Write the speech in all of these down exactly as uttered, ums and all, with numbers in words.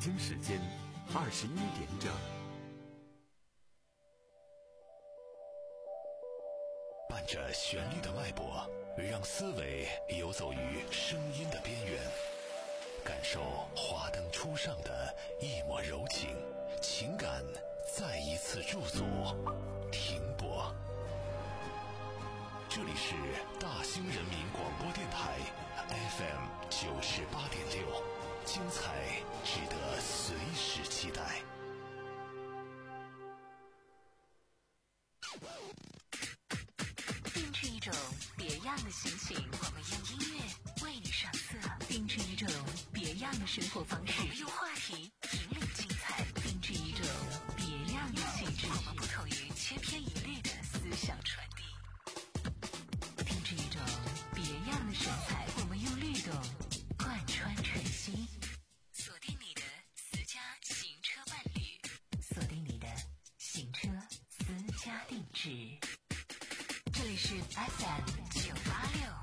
京时间二十一点整。 伴着旋律的脉搏，让思维游走于声音的边缘，感受华灯初上的一抹柔情，情感再一次驻足停泊。这里是大兴人民广播电台 F M 九十八点六，精彩值得随时期待。 定制一种别样的心情，我们用音乐为你上色；定制一种别样的生活方式，我们用话题引领精彩；定制一种别样的气质，我们不同于千篇一律的思想传递；定制一种别样的神采，我们用律动贯穿晨曦。锁定你的私家行车伴侣，锁定你的行车私家定制。这里是 F M 九八六。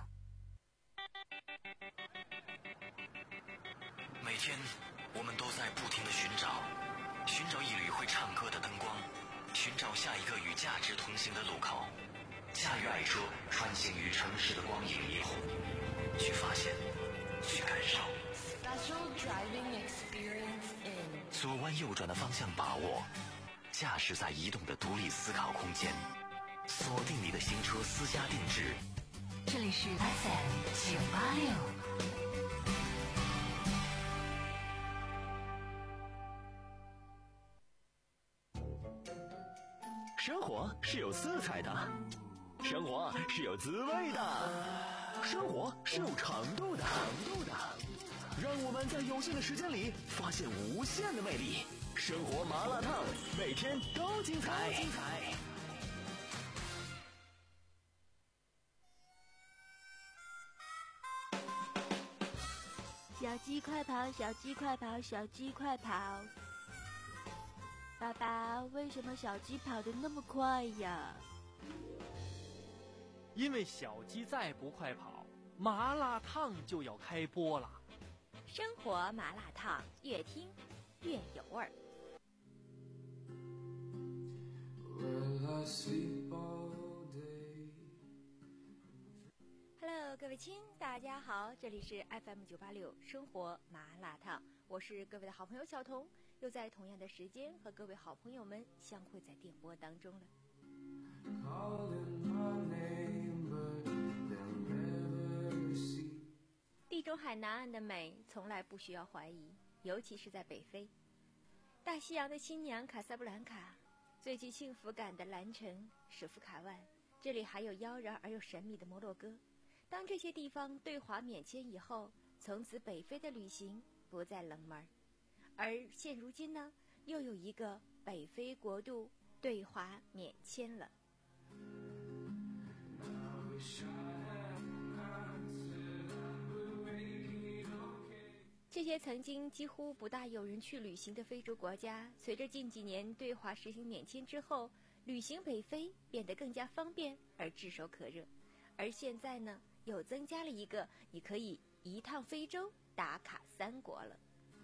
每天我们都在不停地寻找，寻找一缕会唱歌的灯光，寻找下一个与价值同行的路口。驾驭爱车，穿行于城市的光影霓虹，去发现，去感受。 Special driving experience in。 左弯右转的方向把握，驾驶在移动的独立思考空间。锁定你的行车私家定制， 这里是 F M 九八六。 生活是有色彩的，生活是有滋味的，生活是有长度的，长度的。让我们在有限的时间里发现无限的魅力。生活麻辣烫，每天都精彩。精彩。 小鸡快跑，小鸡快跑，小鸡快跑！爸爸，为什么小鸡跑得那么快呀？ 因为小鸡再不快跑，麻辣烫就要开播了。 生活麻辣烫，越听越有味儿。Hello， 各位亲，大家好，这里是 F M 九八六生活麻辣烫，我是各位的好朋友小彤，又在同样的时间和各位好朋友们相会在电波当中了。地中海南岸的美从来不需要怀疑，尤其是在北非。大西洋的新娘卡萨布兰卡，最具幸福感的蓝城舍夫卡万，这里还有妖娆而又神秘的摩洛哥。当这些地方对华免签以后，从此北非的旅行不再冷门。而现如今呢，又有一个北非国度对华免签了。这些曾经几乎不大有人去旅行的非洲国家，随着近几年对华实行免签之后，旅行北非变得更加方便而炙手可热。而现在呢，又增加了一个你可以一趟非洲打卡三国了。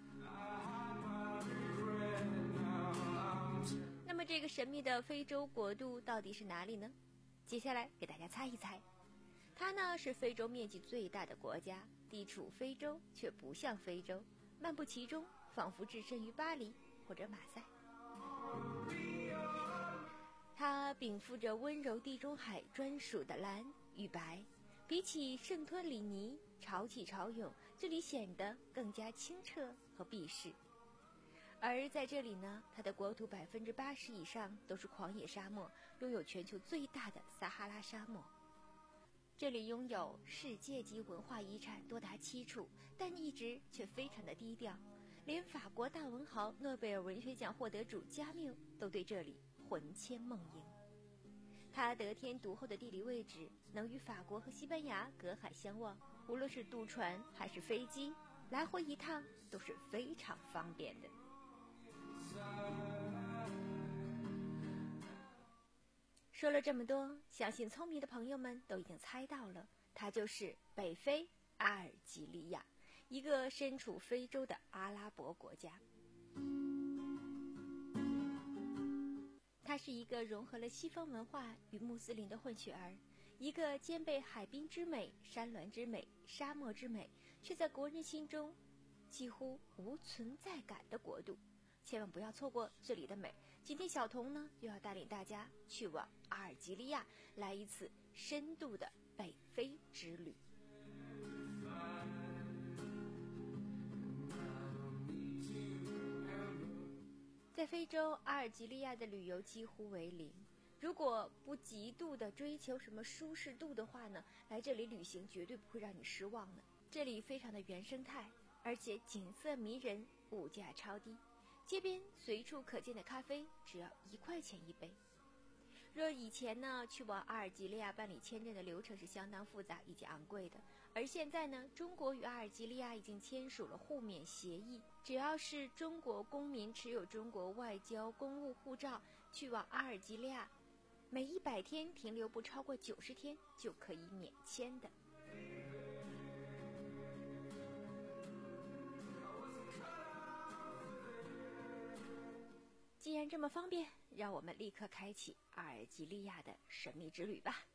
那么这个神秘的非洲国度到底是哪里呢？接下来给大家猜一猜。它呢是非洲面积最大的国家，地处非洲却不像非洲，漫步其中仿佛置身于巴黎或者马赛。它禀赋着温柔地中海专属的蓝与白，比起圣托里尼潮起潮涌，这里显得更加清澈和避世。而在这里呢，它的国土百分之八十以上都是狂野沙漠，拥有全球最大的撒哈拉沙漠。这里拥有世界级文化遗产多达七处，但一直却非常的低调，连法国大文豪诺贝尔文学奖获得主加缪都对这里魂牵梦萦。它得天独厚的地理位置，能与法国和西班牙隔海相望，无论是渡船还是飞机，来回一趟都是非常方便的。说了这么多，相信聪明的朋友们都已经猜到了，它就是北非阿尔及利亚，一个身处非洲的阿拉伯国家。 它是一个融合了西方文化与穆斯林的混血儿，一个兼备海滨之美、山峦之美、沙漠之美，却在国人心中几乎无存在感的国度。千万不要错过这里的美。今天小童呢，又要带领大家去往阿尔及利亚，来一次深度的北非之旅。在非洲，阿尔及利亚的旅游几乎为零。如果不极度的追求什么舒适度的话呢，来这里旅行绝对不会让你失望的。这里非常的原生态，而且景色迷人，物价超低。街边随处可见的咖啡只要一块钱一杯。若以前呢，去往阿尔及利亚办理签证的流程是相当复杂以及昂贵的，而现在呢，中国与阿尔及利亚已经签署了互免协议，只要是中国公民持有中国外交公务护照，去往阿尔及利亚，每一百天停留不超过九十天就可以免签的。既然这么方便，让我们立刻开启阿尔及利亚的神秘之旅吧。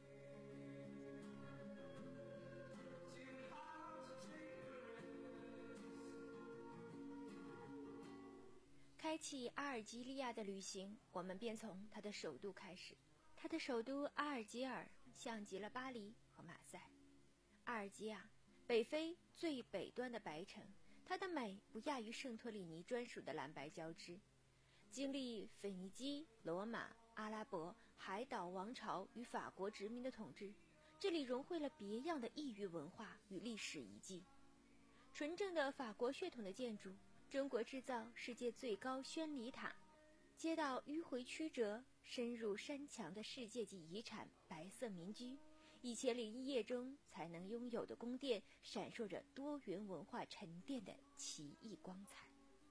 开启阿尔及利亚的旅行，我们便从它的首都开始。它的首都阿尔及尔像极了巴黎和马赛。阿尔及尔，北非最北端的白城，它的美不亚于圣托里尼专属的蓝白交织。经历腓尼基、罗马、阿拉伯、海岛王朝与法国殖民的统治，这里融汇了别样的异域文化与历史遗迹。纯正的法国血统的建筑，中国制造世界最高宣礼塔，街道迂回曲折，深入山墙的世界级遗产白色民居，一千零一夜中才能拥有的宫殿，闪烁着多元文化沉淀的奇异光彩。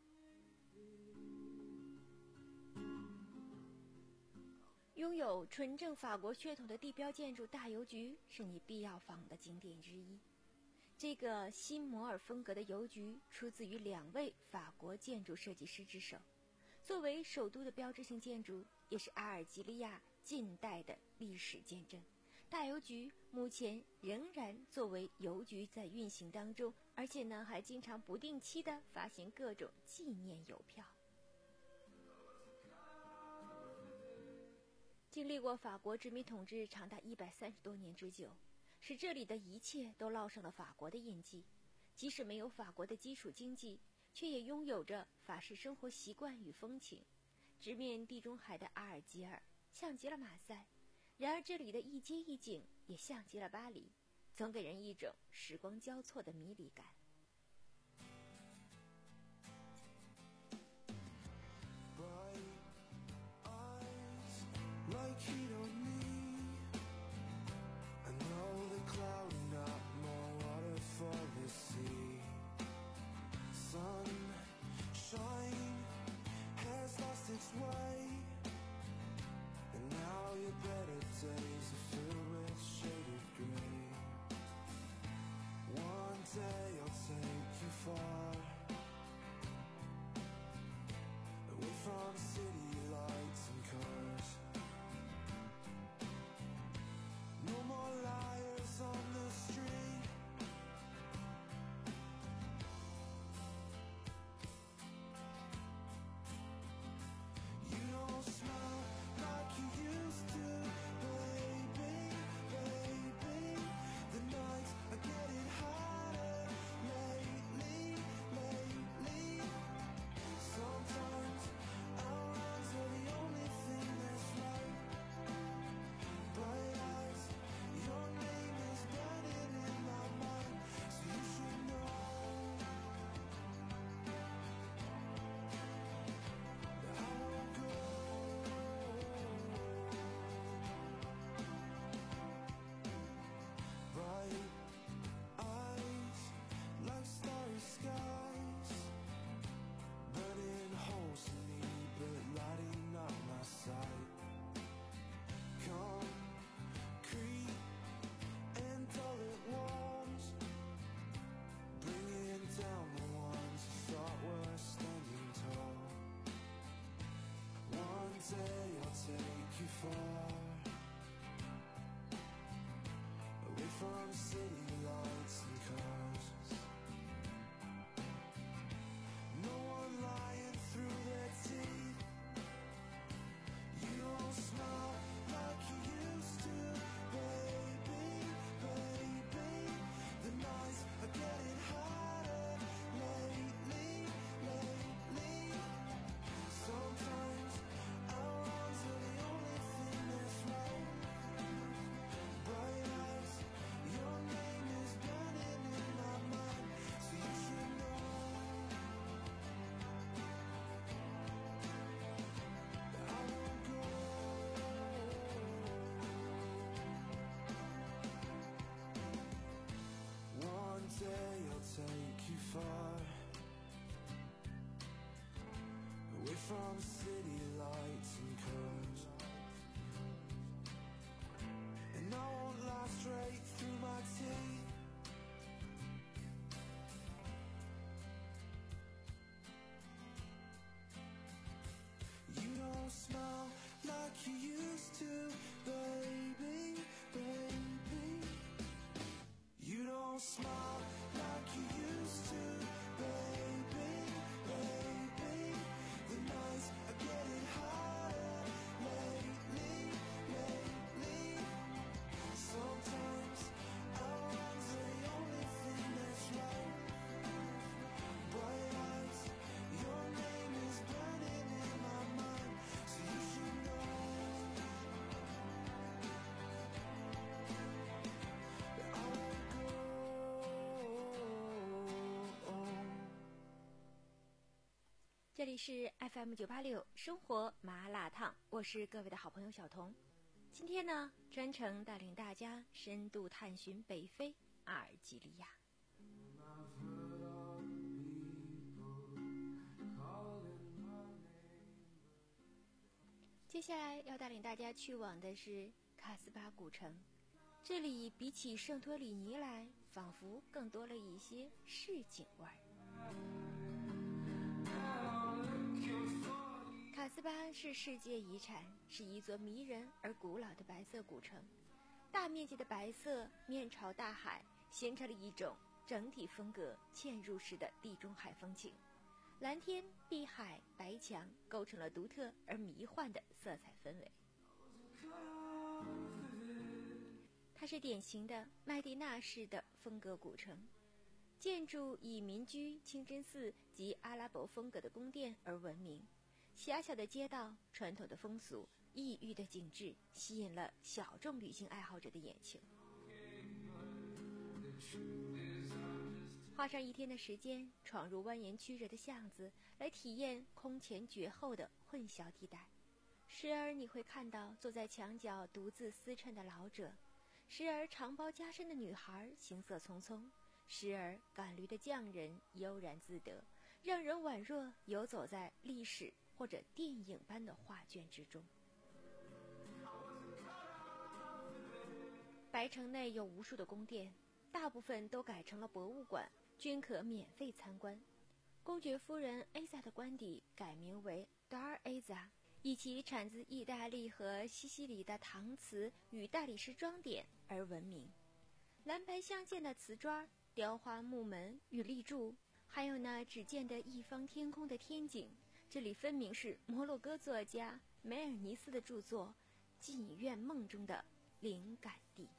拥有纯正法国血统的地标建筑大邮局是你必要访的景点之一。这个新摩尔风格的邮局出自于两位法国建筑设计师之手，作为首都的标志性建筑，也是阿尔及利亚近代的历史见证。大邮局目前仍然作为邮局在运行当中，而且呢还经常不定期的发行各种纪念邮票。经历过法国殖民统治长达一百三十多年之久，使这里的一切都烙上了法国的印记。即使没有法国的基础经济，却也拥有着法式生活习惯与风情。直面地中海的阿尔及尔像极了马赛，然而这里的一街一景也像极了巴黎，总给人一种时光交错的迷离感。 Like heat on me, I know the cloud not more waterfall to see. Sunshine has lost its way, and now your better days are filled with shaded gray. One day I'll take you far, away from city lights and cars. No more liars on the street. You don't smile like you used to, baby, baby. The nights are getting hotter lately, lately. Sometimes I from city lights and cars. No one lying through their teeth. You don't smile like you used to, baby, baby. The nights are getting harder lately, lately. Sometimes our arms are the only thing that's right. Bright eyes, your name is burning in my mind, so you should know that I won't go. One day I'll take you far away from city lights and cars, and I won't laugh straight through my teeth. You don't smile like you used to, baby, baby. You don't smile like you used to, baby, baby. The nights are getting harder lately, lately. Sometimes our arms are the only thing that's right. Bright eyes, your name is burning in my mind, so you should know that I won't go. 这里是 F M 九八六生活麻辣烫，我是各位的好朋友小童。今天呢，专程带领大家深度探寻北非阿尔及利亚。接下来要带领大家去往的是卡斯巴古城，这里比起圣托里尼来，仿佛更多了一些市井味儿。卡斯巴是世界遗产，是一座迷人而古老的白色古城。大面积的白色面朝大海，形成了一种整体风格嵌入式的地中海风情。蓝天、碧海、白墙构成了独特而迷幻的色彩氛围。它是典型的麦地那式的风格古城，建筑以民居、清真寺及阿拉伯风格的宫殿而闻名。狭小的街道、传统的风俗、异域的景致，吸引了小众旅行爱好者的眼球。花上一天的时间，闯入蜿蜒曲折的巷子，来体验空前绝后的混淆地带。时而你会看到坐在墙角独自思忖的老者，时而长袍加身的女孩行色匆匆，时而赶驴的匠人悠然自得，让人宛若游走在历史或者电影般的画卷之中。白城内有无数的宫殿，大部分都改成了博物馆，均可免费参观。公爵夫人 Asa 的官邸改名为 Dar Asa， 以其产自意大利和西西里的搪瓷与大理石装点而闻名。蓝白相间的瓷砖、雕花木门与立柱，还有那只见得一方天空的天井，这里分明是摩洛哥作家梅尔尼斯的著作《妓院梦》中的灵感地。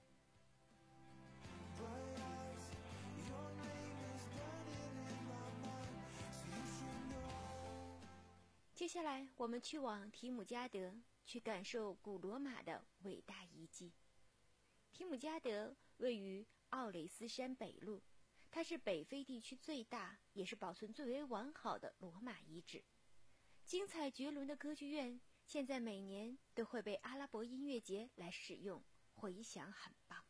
接下来我们去往提姆加德，去感受古罗马的伟大遗迹。提姆加德位于奥雷斯山北麓，它是北非地区最大也是保存最为完好的罗马遗址。精彩绝伦的歌剧院现在每年都会被阿拉伯音乐节来使用，回响很棒。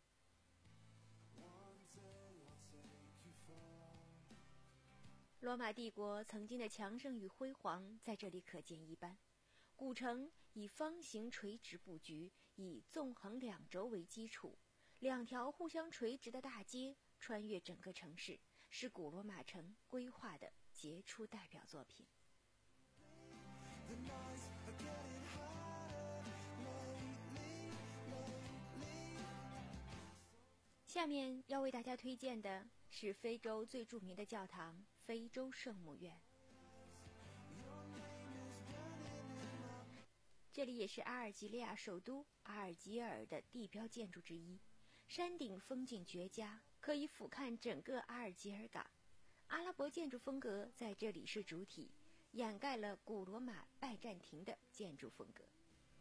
罗马帝国曾经的强盛与辉煌在这里可见一斑。古城以方形垂直布局，以纵横两轴为基础，两条互相垂直的大街穿越整个城市，是古罗马城规划的杰出代表作品。 下面要为大家推荐的是非洲最著名的教堂——非洲圣母院。这里也是阿尔及利亚首都阿尔及尔的地标建筑之一，山顶风景绝佳，可以俯瞰整个阿尔及尔港。阿拉伯建筑风格在这里是主体，掩盖了古罗马拜占庭的建筑风格。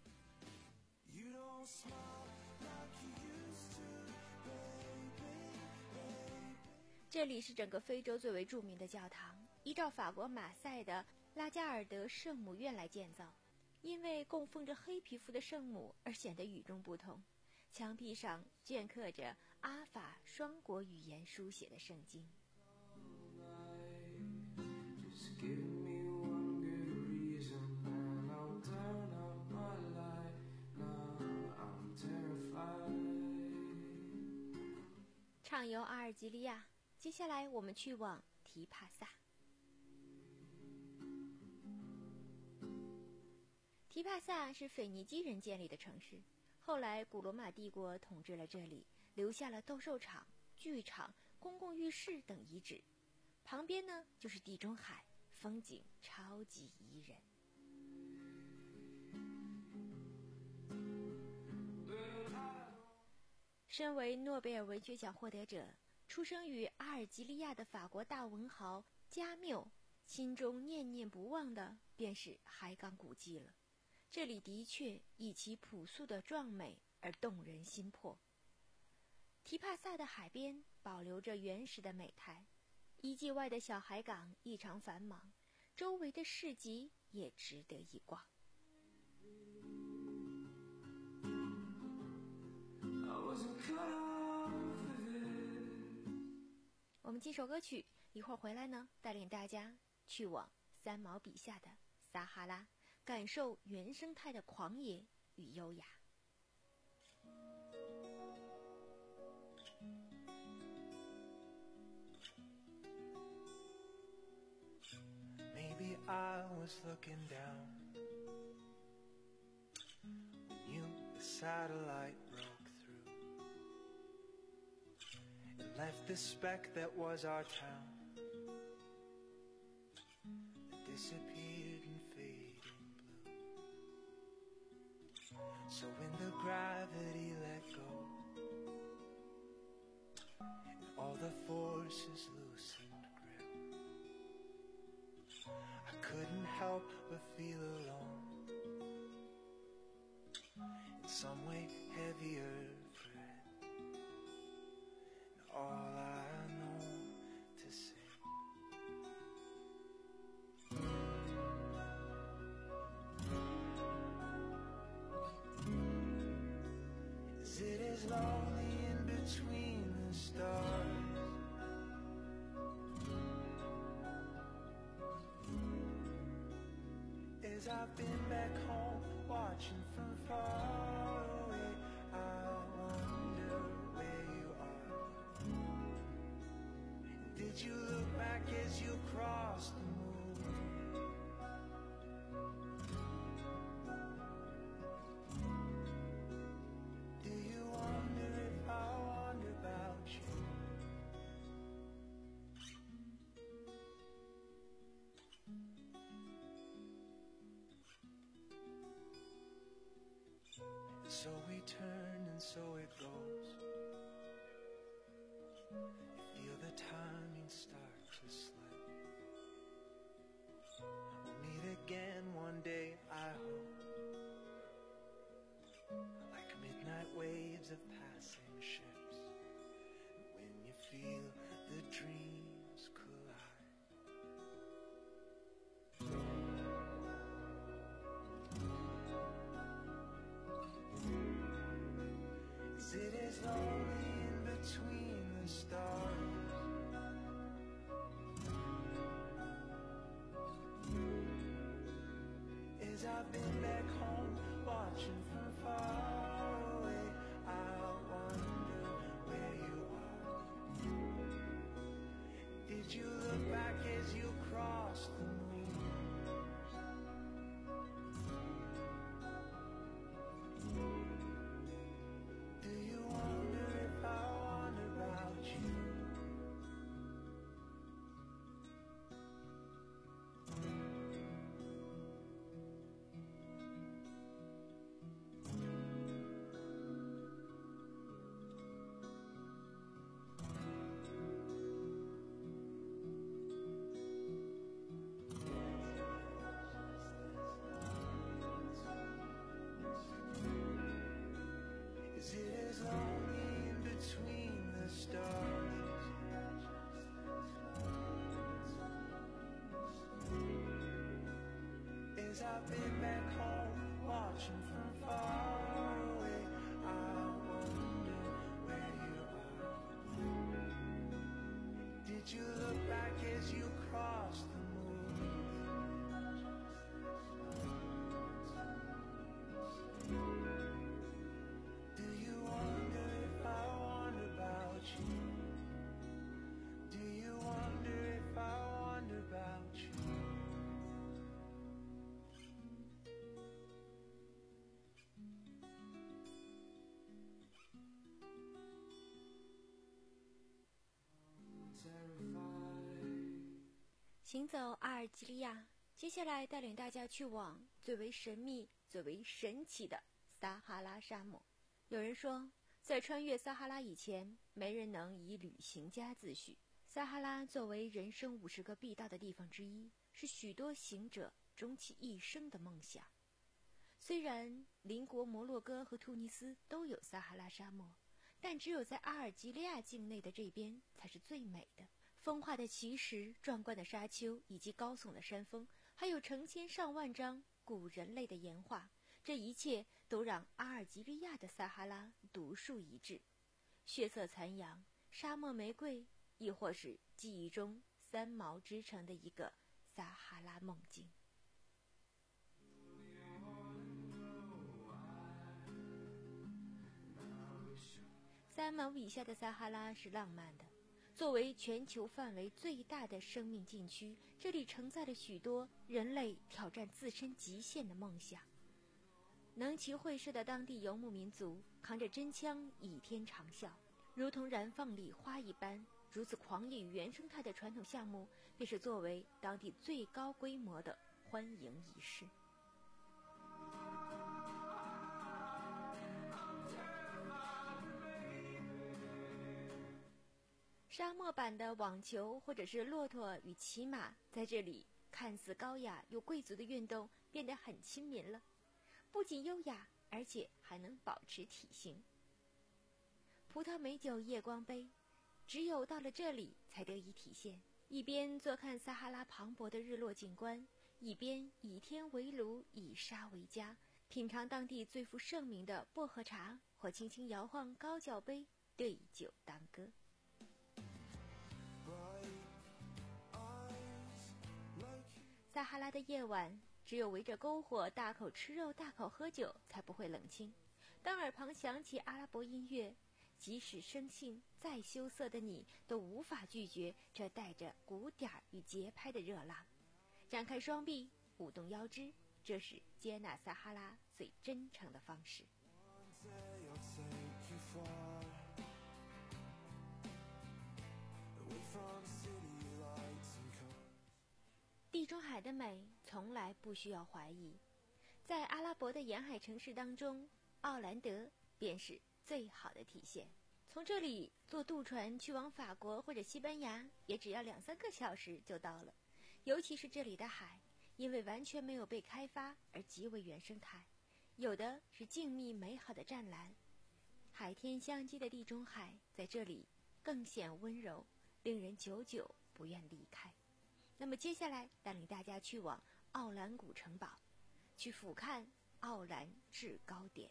这里是整个非洲最为著名的教堂，依照法国马赛的拉加尔德圣母院来建造，因为供奉着黑皮肤的圣母而显得与众不同。墙壁上镌刻着阿法双国语言书写的圣经。畅游阿尔及利亚，接下来我们去往提帕萨。提帕萨是腓尼基人建立的城市，后来古罗马帝国统治了这里，留下了斗兽场、剧场、公共浴室等遗址。旁边呢就是地中海，风景超级宜人。身为诺贝尔文学奖获得者，出生于阿尔及利亚的法国大文豪加缪，心中念念不忘的便是海港古迹了。这里的确以其朴素的壮美而动人心魄。提帕萨的海边保留着原始的美态，遗迹外的小海港异常繁忙，周围的市集也值得一逛。我们几首歌曲，一会儿回来呢，带领大家去往三毛笔下的撒哈拉，感受原生态的狂野与优雅。 Maybe I was looking down when you, the satellite broke through and left the speck that was our town, that disappeared and faded blue. So when the gravity let go and all the forces loosened grip, I couldn't help but feel alone, in some way heavier thread, and all I know to say is it is lonely in between the stars, as I've been back home watching from far away. I wonder where you are. And did you look back as you crossed the moon? Do you wonder if I wonder about you? So we turn and so it goes. You feel the timing start to slip. We'll meet again one day, I hope, like midnight waves of passing ships. And when you feel the dreams collide, it is lonely in between the stars, as I've been back home watching from far away. I wonder where you are. Did you look back as you crossed the moon? Do you wonder if I wonder years I've been back home, watching from far away. I wonder where you are. Did you look back as you crossed the moon? Do you wonder if I wonder about you? Do you wonder if I wonder about you? 行走阿尔及利亚，接下来带领大家去往最为神秘、最为神奇的撒哈拉沙漠。有人说，在穿越撒哈拉以前，没人能以旅行家自诩。撒哈拉作为人生五十个必到的地方之一，是许多行者终其一生的梦想。虽然邻国摩洛哥和突尼斯都有撒哈拉沙漠，但只有在阿尔及利亚境内的这边才是最美的。风化的奇石、壮观的沙丘以及高耸的山峰，还有成千上万张古人类的岩画，这一切都让阿尔及利亚的撒哈拉独树一帜。血色残阳、沙漠玫瑰，亦或是记忆中三毛织成的一个撒哈拉梦境。三毛笔下的撒哈拉是浪漫的。作为全球范围最大的生命禁区，这里承载了许多人类挑战自身极限的梦想。能骑会社的当地游牧民族扛着真枪倚天长啸，如同燃放礼花一般，如此狂野与原生态的传统项目，便是作为当地最高规模的欢迎仪式。沙漠版的网球或者是骆驼与骑马，在这里看似高雅又贵族的运动变得很亲民了，不仅优雅，而且还能保持体型。葡萄美酒夜光杯，只有到了这里才得以体现。一边坐看撒哈拉磅礴的日落景观，一边以天为炉，以沙为家，品尝当地最负盛名的薄荷茶，或轻轻摇晃高脚杯，对酒当歌。撒哈拉的夜晚，只有围着篝火大口吃肉大口喝酒才不会冷清。当耳旁响起阿拉伯音乐，即使生性再羞涩的你都无法拒绝这带着鼓点与节拍的热浪。展开双臂，舞动腰肢，这是接纳撒哈拉最真诚的方式。地中海的美从来不需要怀疑，在阿拉伯的沿海城市当中，奥兰德便是最好的体现。从这里坐渡船去往法国或者西班牙，也只要两三个小时就到了。尤其是这里的海，因为完全没有被开发而极为原生态，有的是静谧美好的湛蓝。海天相接的地中海在这里更显温柔，令人久久不愿离开。那么接下来带领大家去往奥兰古城堡，去俯瞰奥兰制高点。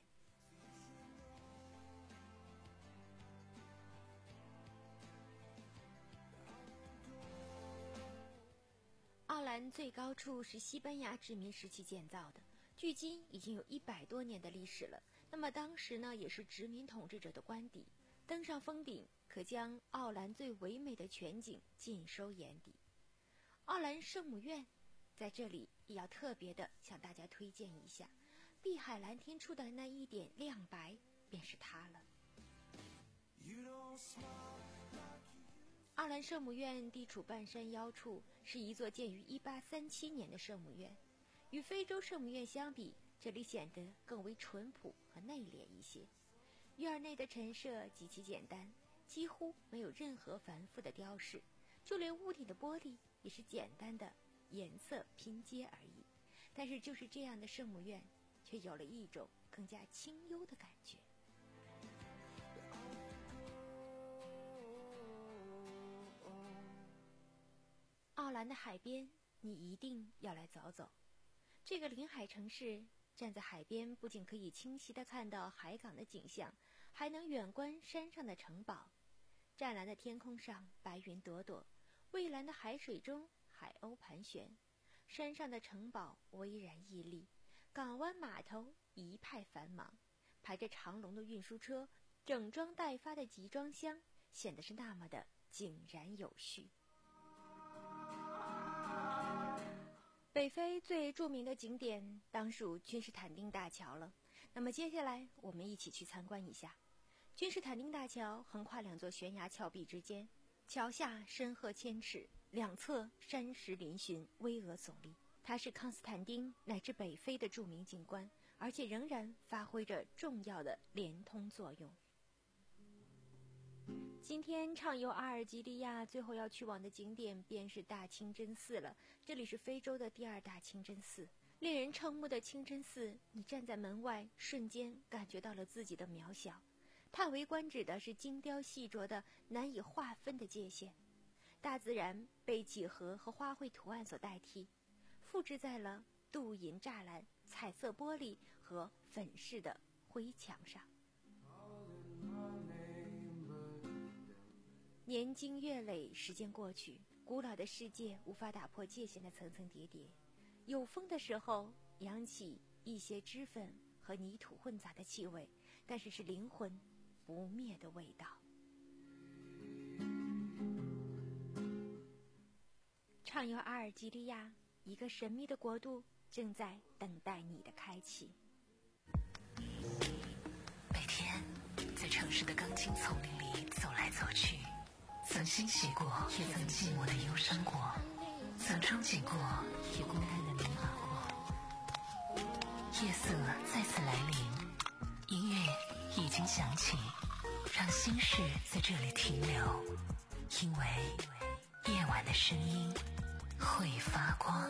奥兰最高处是西班牙殖民时期建造的，距今已经有一百多年的历史了。那么当时呢，也是殖民统治者的官邸，登上峰顶，可将奥兰最唯美的全景尽收眼底。奥兰圣母院在这里也要特别的向大家推荐一下，碧海蓝天处的那一点亮白便是它了。奥兰圣母院地处半山腰处，是一座建于一八三七年的圣母院。与非洲圣母院相比，这里显得更为淳朴和内敛一些。院内的陈设极其简单，几乎没有任何繁复的雕饰，就连屋顶的玻璃也是简单的颜色拼接而已。但是就是这样的圣母院，却有了一种更加清幽的感觉。奥兰的海边，你一定要来走走。 这个临海城市站在海边，不仅可以清晰地看到海港的景象，还能远观山上的城堡。湛蓝的天空上白云朵朵，蔚蓝的海水中海鸥盘旋，山上的城堡巍然屹立，港湾码头一派繁忙，排着长龙的运输车，整装待发的集装箱显得是那么的井然有序。北非最著名的景点当属君士坦丁大桥了，那么接下来我们一起去参观一下。君士坦丁大桥横跨两座悬崖峭壁之间，桥下深壑千尺，两侧山石嶙峋，巍峨耸立。它是康斯坦丁乃至北非的著名景观，而且仍然发挥着重要的连通作用。今天畅游阿尔及利亚最后要去往的景点便是大清真寺了，这里是非洲的第二大清真寺。令人瞠目的清真寺，你站在门外，瞬间感觉到了自己的渺小。叹为观止的是精雕细琢的难以划分的界限，大自然被几何和花卉图案所代替，复制在了镀银栅栏、彩色玻璃和粉饰的灰墙上。年经月累，时间过去，古老的世界无法打破界限的层层叠叠。有风的时候，扬起一些脂粉和泥土混杂的气味，但是是灵魂不灭的味道。畅游阿尔及利亚，一个神秘的国度正在等待你的开启。 每天在城市的钢筋丛林里走来走去，曾欣喜过，也曾寂寞的忧伤过，曾憧憬过，也孤单的迷茫过。夜色再次来临，音乐已经响起，让心事在这里停留，因为夜晚的声音会发光。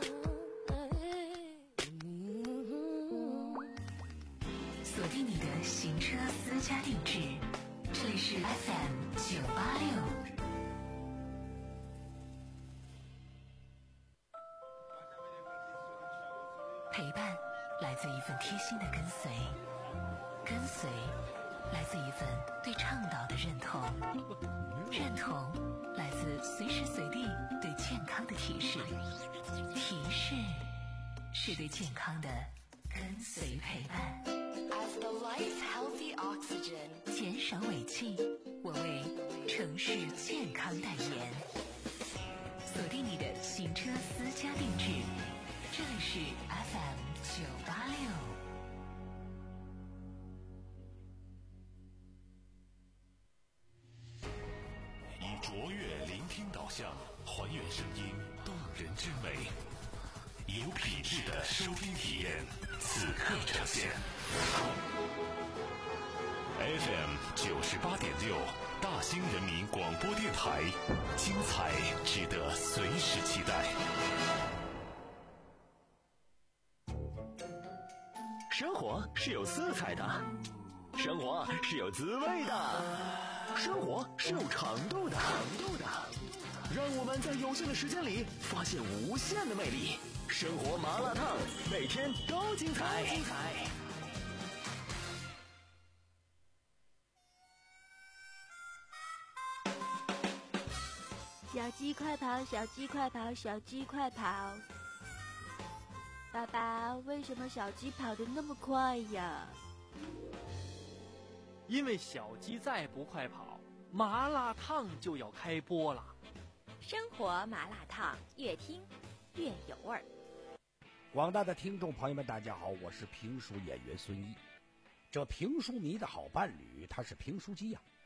锁定你的行车私家定制，这里是 F M 九八六。陪伴来自一份贴心的跟随，跟随来自一份对倡导的认同，认同来自随时随地对健康的提示，提示是对健康的跟随陪伴。As the life healthy oxygen， 减少尾气，我为城市健康代言。锁定你的行车私家定制，这里是 F M 九八六。 以卓越聆听导向，还原声音动人之美，有品质的收听体验，此刻呈现。F M 九十八点六，大兴人民广播电台，精彩值得随时期待。 生活是有色彩的，生活是有滋味的，生活是有长度的，长度的。让我们在有限的时间里发现无限的魅力。生活麻辣烫，每天都精彩。精彩。 小鸡快跑，小鸡快跑，小鸡快跑！爸爸，为什么小鸡跑得那么快呀？ 因为小鸡再不快跑，麻辣烫就要开播了。 生活麻辣烫，越听越有味儿。 广大的听众朋友们，大家好，我是评书演员孙一。这评书迷的好伴侣，他是评书机呀、啊。